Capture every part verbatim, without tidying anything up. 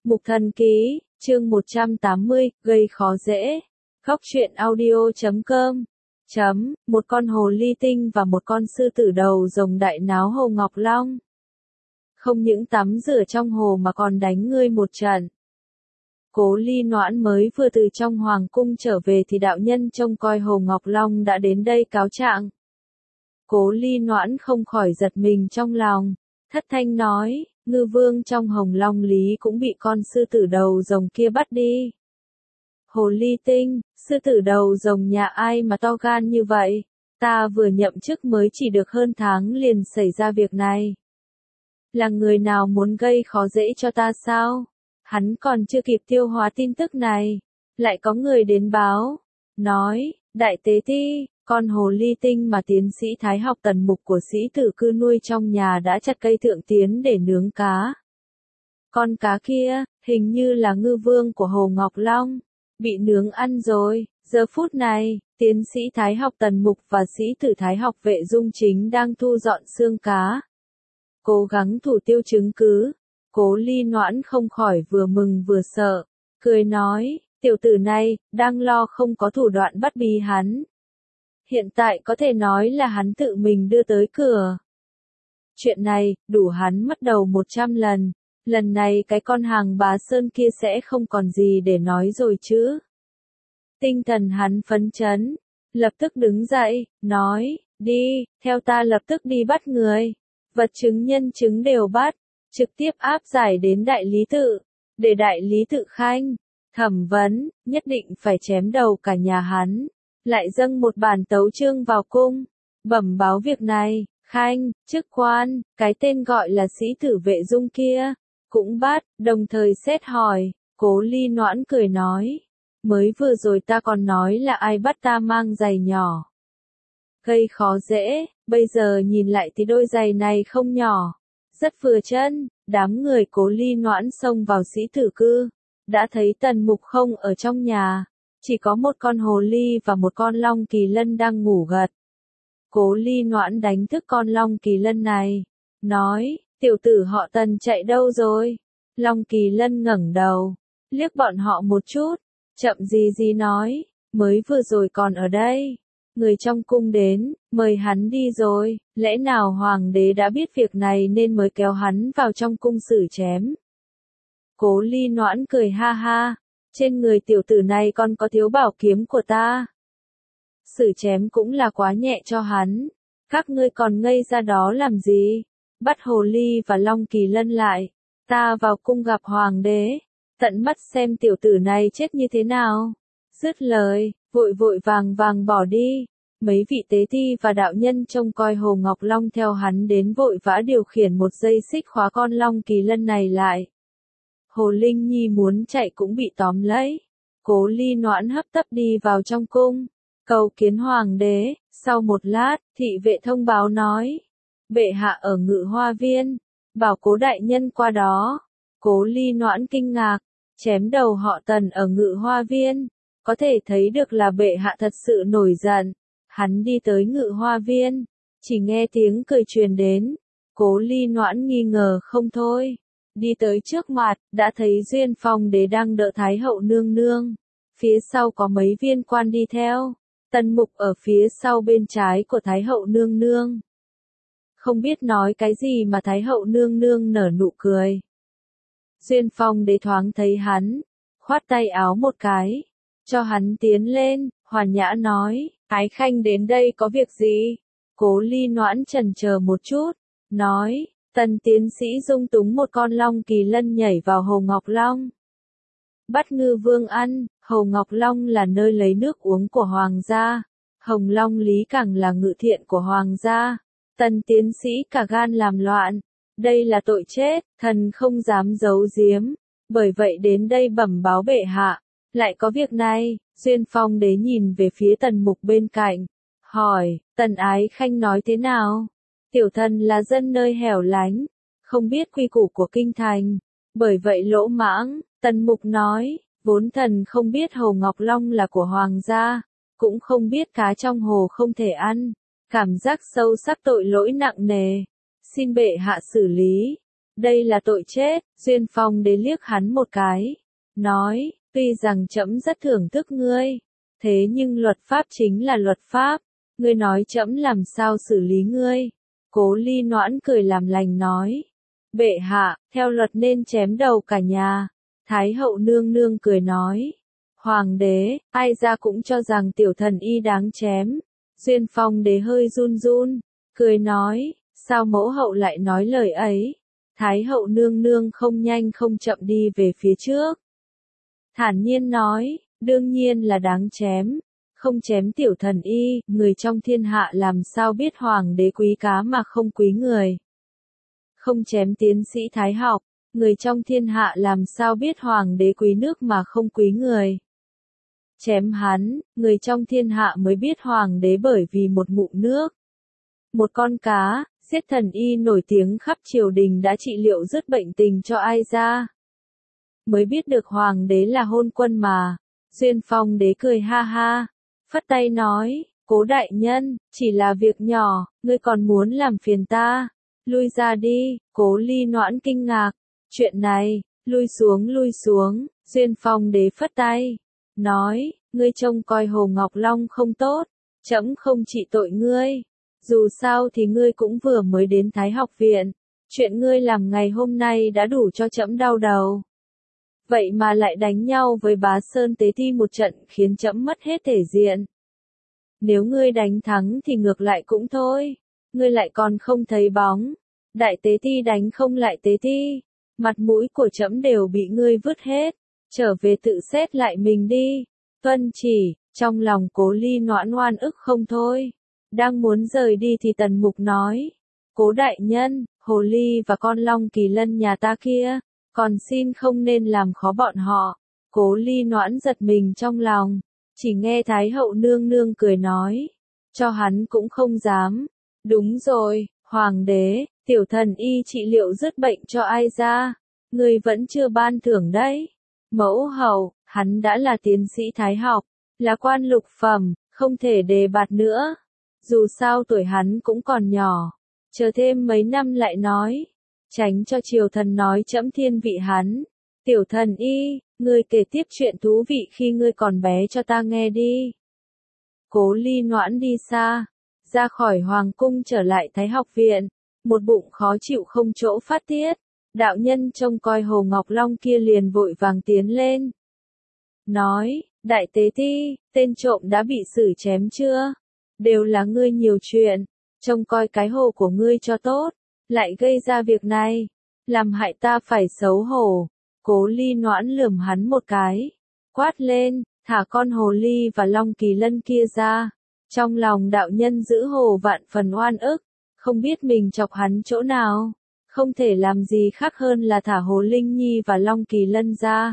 Mục Thần Ký, chương một trăm tám mươi, gây khó dễ. Góc truyện audio chấm com. Chấm, một con hồ ly tinh và một con sư tử đầu rồng đại náo Hồ Ngọc Long. Không những tắm rửa trong hồ mà còn đánh ngươi một trận. Cố Ly Noãn mới vừa từ trong hoàng cung trở về thì đạo nhân trông coi Hồ Ngọc Long đã đến đây cáo trạng. Cố Ly Noãn không khỏi giật mình trong lòng, thất thanh nói, ngư vương trong Hồng Long Lý cũng bị con sư tử đầu rồng kia bắt đi. Hồ ly tinh, sư tử đầu rồng nhà ai mà to gan như vậy, ta vừa nhậm chức mới chỉ được hơn tháng liền xảy ra việc này. Là người nào muốn gây khó dễ cho ta sao? Hắn còn chưa kịp tiêu hóa tin tức này, lại có người đến báo, nói, đại tế ti, con hồ ly tinh mà tiến sĩ thái học Tần Mục của sĩ tử cư nuôi trong nhà đã chặt cây thượng tiến để nướng cá. Con cá kia, hình như là ngư vương của Hồ Ngọc Long, bị nướng ăn rồi. Giờ phút này, tiến sĩ thái học Tần Mục và sĩ tử thái học Vệ Dung chính đang thu dọn xương cá, cố gắng thủ tiêu chứng cứ. Cố Ly Noãn không khỏi vừa mừng vừa sợ, cười nói, tiểu tử này, đang lo không có thủ đoạn bắt bí hắn. Hiện tại có thể nói là hắn tự mình đưa tới cửa. Chuyện này, đủ hắn mất đầu một trăm lần, lần này cái con hàng bá sơn kia sẽ không còn gì để nói rồi chứ. Tinh thần hắn phấn chấn, lập tức đứng dậy, nói, đi, theo ta lập tức đi bắt người. Vật chứng nhân chứng đều bắt, trực tiếp áp giải đến đại lý tự, để đại lý tự khanh, thẩm vấn, nhất định phải chém đầu cả nhà hắn. Lại dâng một bản tấu chương vào cung, bẩm báo việc này, khanh, chức quan, cái tên gọi là sĩ tử Vệ Dung kia, cũng bắt, đồng thời xét hỏi. Cố Ly Noãn cười nói, mới vừa rồi ta còn nói là ai bắt ta mang giày nhỏ, gây khó dễ, bây giờ nhìn lại thì đôi giày này không nhỏ, rất vừa chân. Đám người Cố Ly Noãn xông vào sĩ tử cư, đã thấy Tần Mục không ở trong nhà, chỉ có một con hồ ly và một con long kỳ lân đang ngủ gật. Cố Ly Noãn đánh thức con long kỳ lân này, nói, tiểu tử họ Tần chạy đâu rồi? Long kỳ lân ngẩng đầu, liếc bọn họ một chút, chậm gì gì nói, mới vừa rồi còn ở đây. Người trong cung đến, mời hắn đi rồi, lẽ nào hoàng đế đã biết việc này nên mới kéo hắn vào trong cung xử chém. Cố Ly Noãn cười ha ha, trên người tiểu tử này còn có thiếu bảo kiếm của ta. Xử chém cũng là quá nhẹ cho hắn, các ngươi còn ngây ra đó làm gì, bắt hồ ly và long kỳ lân lại, ta vào cung gặp hoàng đế, tận mắt xem tiểu tử này chết như thế nào. Dứt lời, vội vội vàng vàng bỏ đi. Mấy vị tế ti và đạo nhân trông coi Hồ Ngọc Long theo hắn đến vội vã điều khiển một dây xích khóa con long kỳ lân này lại. Hồ Linh Nhi muốn chạy cũng bị tóm lấy. Cố Ly Noãn hấp tấp đi vào trong cung, cầu kiến hoàng đế. Sau một lát, thị vệ thông báo nói, bệ hạ ở Ngự Hoa Viên, bảo Cố đại nhân qua đó. Cố Ly Noãn kinh ngạc, chém đầu họ Tần ở Ngự Hoa Viên, có thể thấy được là bệ hạ thật sự nổi giận. Hắn đi tới Ngự Hoa Viên, chỉ nghe tiếng cười truyền đến. Cố Ly Noãn nghi ngờ không thôi, đi tới trước mặt, đã thấy Duyên Phong Đế đang đỡ Thái hậu nương nương, phía sau có mấy viên quan đi theo. Tần Mục ở phía sau bên trái của Thái hậu nương nương. Không biết nói cái gì mà Thái hậu nương nương nở nụ cười. Duyên Phong Đế thoáng thấy hắn, khoát tay áo một cái, cho hắn tiến lên, hòa nhã nói, ái khanh đến đây có việc gì? Cố Ly Noãn chần chờ một chút, nói, Tần tiến sĩ dung túng một con long kỳ lân nhảy vào Hồ Ngọc Long, bắt ngư vương ăn. Hồ Ngọc Long là nơi lấy nước uống của hoàng gia, Hồng Long Lý càng là ngự thiện của hoàng gia. Tần tiến sĩ cả gan làm loạn, đây là tội chết, thần không dám giấu giếm, bởi vậy đến đây bẩm báo bệ hạ. Lại có việc này. Duyên Phong Đế nhìn về phía Tần Mục bên cạnh, hỏi, Tần ái khanh nói thế nào? Tiểu thần là dân nơi hẻo lánh, không biết quy củ của kinh thành, bởi vậy lỗ mãng. Tần Mục nói, vốn thần không biết Hồ Ngọc Long là của hoàng gia, cũng không biết cá trong hồ không thể ăn, cảm giác sâu sắc tội lỗi nặng nề, xin bệ hạ xử lý. Đây là tội chết. Duyên Phong Đế liếc hắn một cái, nói, tuy rằng trẫm rất thưởng thức ngươi, thế nhưng luật pháp chính là luật pháp, ngươi nói trẫm làm sao xử lý ngươi. Cố Ly Noãn cười làm lành nói, bệ hạ, theo luật nên chém đầu cả nhà. Thái hậu nương nương cười nói, hoàng đế, ai ra cũng cho rằng tiểu thần y đáng chém. Duyên Phong Đế hơi run run, cười nói, sao mẫu hậu lại nói lời ấy. Thái hậu nương nương không nhanh không chậm đi về phía trước, thản nhiên nói, đương nhiên là đáng chém. Không chém tiểu thần y, người trong thiên hạ làm sao biết hoàng đế quý cá mà không quý người. Không chém tiến sĩ thái học, người trong thiên hạ làm sao biết hoàng đế quý nước mà không quý người. Chém hắn, người trong thiên hạ mới biết hoàng đế bởi vì một ngụm nước, một con cá, giết thần y nổi tiếng khắp triều đình đã trị liệu dứt bệnh tình cho ai ra. Mới biết được hoàng đế là hôn quân mà. Duyên Phong Đế cười ha ha, phất tay nói, Cố đại nhân, chỉ là việc nhỏ, ngươi còn muốn làm phiền ta. Lui ra đi. Cố Ly Noãn kinh ngạc. Chuyện này, lui xuống lui xuống. Duyên Phong Đế phất tay, nói, ngươi trông coi Hồ Ngọc Long không tốt, trẫm không trị tội ngươi. Dù sao thì ngươi cũng vừa mới đến Thái học viện, chuyện ngươi làm ngày hôm nay đã đủ cho trẫm đau đầu. Vậy mà lại đánh nhau với Bá Sơn Tế Ti một trận khiến trẫm mất hết thể diện. Nếu ngươi đánh thắng thì ngược lại cũng thôi, ngươi lại còn không thấy bóng. Đại Tế Ti đánh không lại Tế Ti, mặt mũi của trẫm đều bị ngươi vứt hết, trở về tự xét lại mình đi. Tuân chỉ. Trong lòng Cố Ly Noãn oan ức không thôi. Đang muốn rời đi thì Tần Mục nói, Cố đại nhân, Hồ Ly và con Long Kỳ Lân nhà ta kia, còn xin không nên làm khó bọn họ. Cố Ly Noãn giật mình trong lòng, chỉ nghe Thái hậu nương nương cười nói, cho hắn cũng không dám. Đúng rồi, hoàng đế, tiểu thần y trị liệu dứt bệnh cho ai ra, người vẫn chưa ban thưởng đấy. Mẫu hậu, hắn đã là tiến sĩ thái học, là quan lục phẩm, không thể đề bạt nữa. Dù sao tuổi hắn cũng còn nhỏ, chờ thêm mấy năm lại nói, tránh cho triều thần nói trẫm thiên vị hắn. Tiểu thần y, ngươi kể tiếp chuyện thú vị khi ngươi còn bé cho ta nghe đi. Cố Ly Noãn đi xa, ra khỏi hoàng cung trở lại Thái học viện, một bụng khó chịu không chỗ phát tiết. Đạo nhân trông coi Hồ Ngọc Long kia liền vội vàng tiến lên, nói, Đại Tế Ti, tên trộm đã bị xử chém chưa? Đều là ngươi nhiều chuyện, trông coi cái hồ của ngươi cho tốt, lại gây ra việc này, làm hại ta phải xấu hổ. Cố Ly Noãn lườm hắn một cái, quát lên, thả con Hồ Ly và Long Kỳ Lân kia ra. Trong lòng đạo nhân giữ hồ vạn phần oan ức, không biết mình chọc hắn chỗ nào, không thể làm gì khác hơn là thả Hồ Linh Nhi và Long Kỳ Lân ra.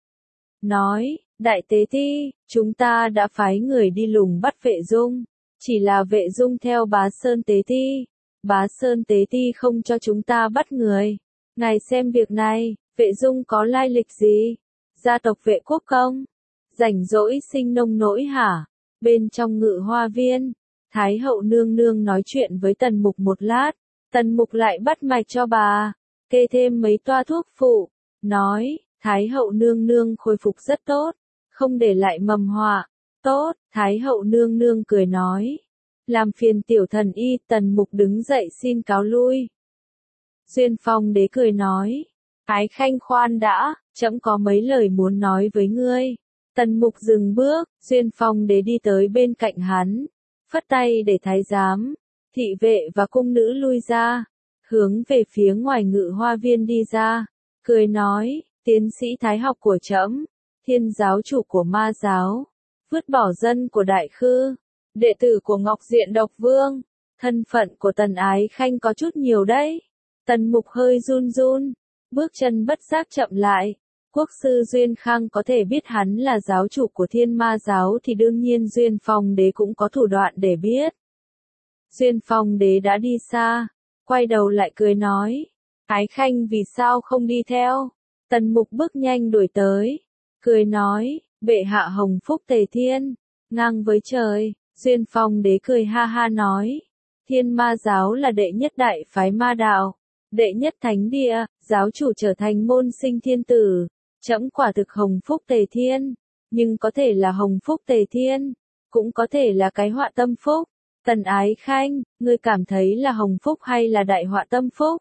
Nói, Đại Tế Ti, chúng ta đã phái người đi lùng bắt Vệ Dung, chỉ là Vệ Dung theo Bá Sơn Tế Ti, Bá Sơn Tế Ti không cho chúng ta bắt người. Ngài xem việc này, Vệ Dung có lai lịch gì? Gia tộc Vệ Quốc công? Rảnh rỗi sinh nông nỗi hả? Bên trong Ngự Hoa Viên, Thái hậu nương nương nói chuyện với Tần Mục một lát, Tần Mục lại bắt mạch cho bà, kê thêm mấy toa thuốc phụ, nói, Thái hậu nương nương khôi phục rất tốt, không để lại mầm họa. Tốt. Thái hậu nương nương cười nói, làm phiền tiểu thần y. Tần Mục đứng dậy xin cáo lui. Duyên Phong Đế cười nói, Ái Khanh khoan đã, trẫm có mấy lời muốn nói với ngươi. Tần Mục dừng bước, Duyên Phong Đế đi tới bên cạnh hắn, phất tay để thái giám, thị vệ và cung nữ lui ra, hướng về phía ngoài Ngự Hoa Viên đi ra, cười nói, tiến sĩ thái học của trẫm, thiên giáo chủ của ma giáo, vứt bỏ dân của Đại Khư, đệ tử của Ngọc Diện Độc Vương, thân phận của Tần Ái Khanh có chút nhiều đấy. Tần Mục hơi run run, bước chân bất giác chậm lại. Quốc sư Duyên Khang có thể biết hắn là giáo chủ của Thiên Ma giáo thì đương nhiên Duyên Phong Đế cũng có thủ đoạn để biết. Duyên Phong Đế đã đi xa, quay đầu lại cười nói, Ái Khanh vì sao không đi theo? Tần Mục bước nhanh đuổi tới, cười nói, bệ hạ hồng phúc tề thiên, ngang với trời. Duyên Phong Đế cười ha ha nói, Thiên Ma giáo là đệ nhất đại phái ma đạo, đệ nhất thánh địa, giáo chủ trở thành môn sinh thiên tử, trẫm quả thực hồng phúc tề thiên, nhưng có thể là hồng phúc tề thiên, cũng có thể là cái họa tâm phúc. Tần Ái Khanh, ngươi cảm thấy là hồng phúc hay là đại họa tâm phúc?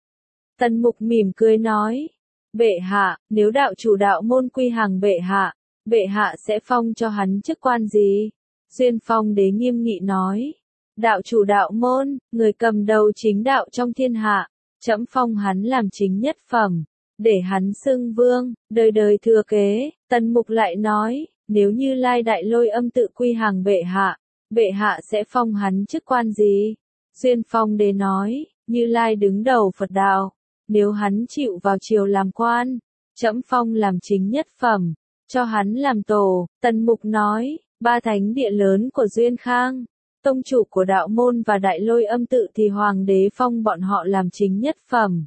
Tần Mục mỉm cười nói, bệ hạ, nếu đạo chủ đạo môn quy hàng bệ hạ, bệ hạ sẽ phong cho hắn chức quan gì? Duyên Phong đế nghiêm nghị nói, đạo chủ đạo môn, người cầm đầu chính đạo trong thiên hạ, trẫm phong hắn làm chính nhất phẩm, để hắn xưng vương, đời đời thừa kế. Tần Mục lại nói, nếu Như Lai Đại Lôi Âm tự quy hàng bệ hạ, bệ hạ sẽ phong hắn chức quan gì? Duyên Phong đế nói, Như Lai đứng đầu Phật đạo, nếu hắn chịu vào triều làm quan, trẫm phong làm chính nhất phẩm, cho hắn làm tổ. Tần Mục nói, ba thánh địa lớn của Duyên Khang, tông chủ của đạo môn và Đại Lôi Âm tự thì hoàng đế phong bọn họ làm chính nhất phẩm.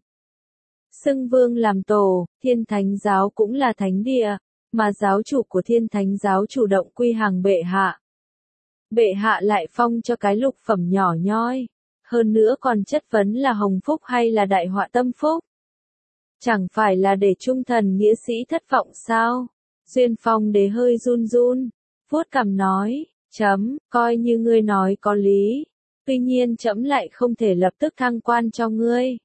Xưng vương làm tổ, Thiên Thánh giáo cũng là thánh địa, mà giáo chủ của Thiên Thánh giáo chủ động quy hàng bệ hạ. Bệ hạ lại phong cho cái lục phẩm nhỏ nhoi, hơn nữa còn chất vấn là hồng phúc hay là đại họa tâm phúc. Chẳng phải là để trung thần nghĩa sĩ thất vọng sao? Duyên Phong đế hơi run run, vuốt cằm nói, chấm, coi như ngươi nói có lý, tuy nhiên trẫm lại không thể lập tức thăng quan cho ngươi.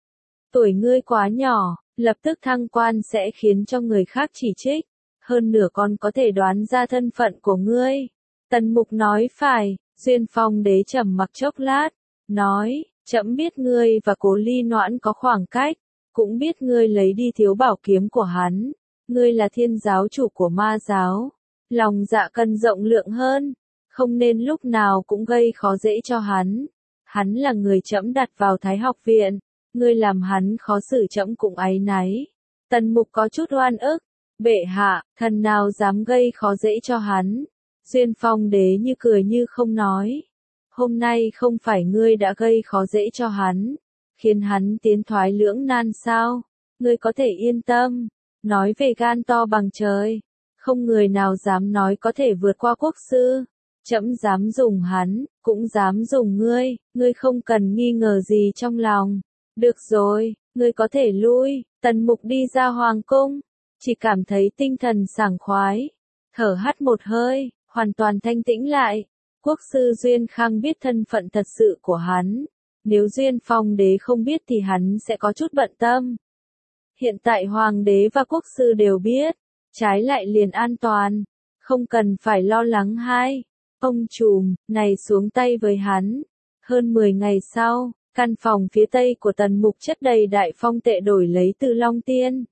Tuổi ngươi quá nhỏ, lập tức thăng quan sẽ khiến cho người khác chỉ trích, hơn nửa còn có thể đoán ra thân phận của ngươi. Tần Mục nói phải. Duyên Phong đế trầm mặc chốc lát, nói, trẫm biết ngươi và Cố Ly Noãn có khoảng cách, cũng biết ngươi lấy đi thiếu bảo kiếm của hắn, ngươi là thiên giáo chủ của ma giáo, lòng dạ cần rộng lượng hơn, không nên lúc nào cũng gây khó dễ cho hắn. Hắn là người trẫm đặt vào Thái học viện, ngươi làm hắn khó xử trẫm cũng áy náy. Tần Mục có chút oan ức, bệ hạ, thần nào dám gây khó dễ cho hắn? Duyên Phong đế như cười như không nói, hôm nay không phải ngươi đã gây khó dễ cho hắn, khiến hắn tiến thoái lưỡng nan sao? Ngươi có thể yên tâm, nói về gan to bằng trời, không người nào dám nói có thể vượt qua quốc sư. Trẫm dám dùng hắn, cũng dám dùng ngươi, ngươi không cần nghi ngờ gì trong lòng. Được rồi, ngươi có thể lui. Tần Mục đi ra hoàng cung, chỉ cảm thấy tinh thần sảng khoái, thở hắt một hơi, hoàn toàn thanh tĩnh lại. Quốc sư Duyên Khang biết thân phận thật sự của hắn, nếu Duyên Phong đế không biết thì hắn sẽ có chút bận tâm. Hiện tại hoàng đế và quốc sư đều biết, trái lại liền an toàn, không cần phải lo lắng hai. Ông trùm, này xuống tay với hắn. Hơn mười ngày sau, căn phòng phía tây của Tần Mục chất đầy đại phong tệ đổi lấy từ Long Tiên.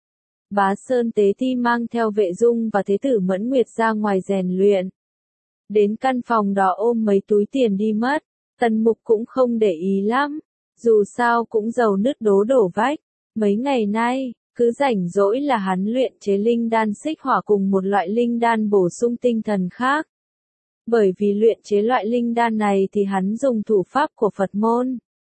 Bá Sơn Tế Thi mang theo Vệ Dung và Thế tử Mẫn Nguyệt ra ngoài rèn luyện. Đến căn phòng đó ôm mấy túi tiền đi mất, Tần Mục cũng không để ý lắm, dù sao cũng dầu nứt đố đổ vách. Mấy ngày nay, cứ rảnh rỗi là hắn luyện chế linh đan xích hỏa cùng một loại linh đan bổ sung tinh thần khác. Bởi vì luyện chế loại linh đan này thì hắn dùng thủ pháp của Phật môn,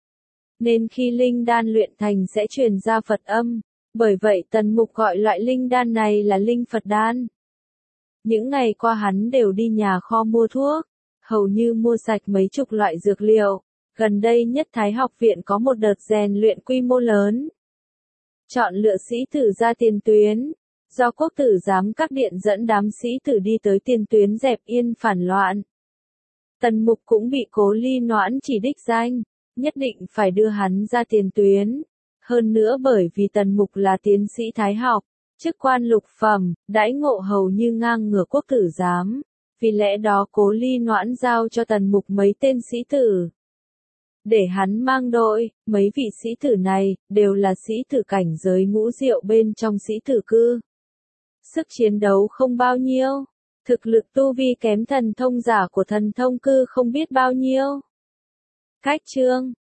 nên khi linh đan luyện thành sẽ truyền ra Phật âm, bởi vậy Tần Mục gọi loại linh đan này là linh Phật đan. Những ngày qua hắn đều đi nhà kho mua thuốc, hầu như mua sạch mấy chục loại dược liệu. Gần đây nhất Thái học viện có một đợt rèn luyện quy mô lớn, chọn lựa sĩ tử ra tiền tuyến, do quốc tử giám các điện dẫn đám sĩ tử đi tới tiền tuyến dẹp yên phản loạn. Tần Mục cũng bị Cố Ly Noãn chỉ đích danh, nhất định phải đưa hắn ra tiền tuyến. Hơn nữa bởi vì Tần Mục là tiến sĩ Thái học, chức quan lục phẩm, đãi ngộ hầu như ngang ngửa quốc tử giám, vì lẽ đó Cố Ly Noãn giao cho Tần Mục mấy tên sĩ tử, để hắn mang đội. Mấy vị sĩ tử này đều là sĩ tử cảnh giới ngũ diệu bên trong sĩ tử cư. Sức chiến đấu không bao nhiêu, thực lực tu vi kém thần thông giả của thần thông cư không biết bao nhiêu. Cách chương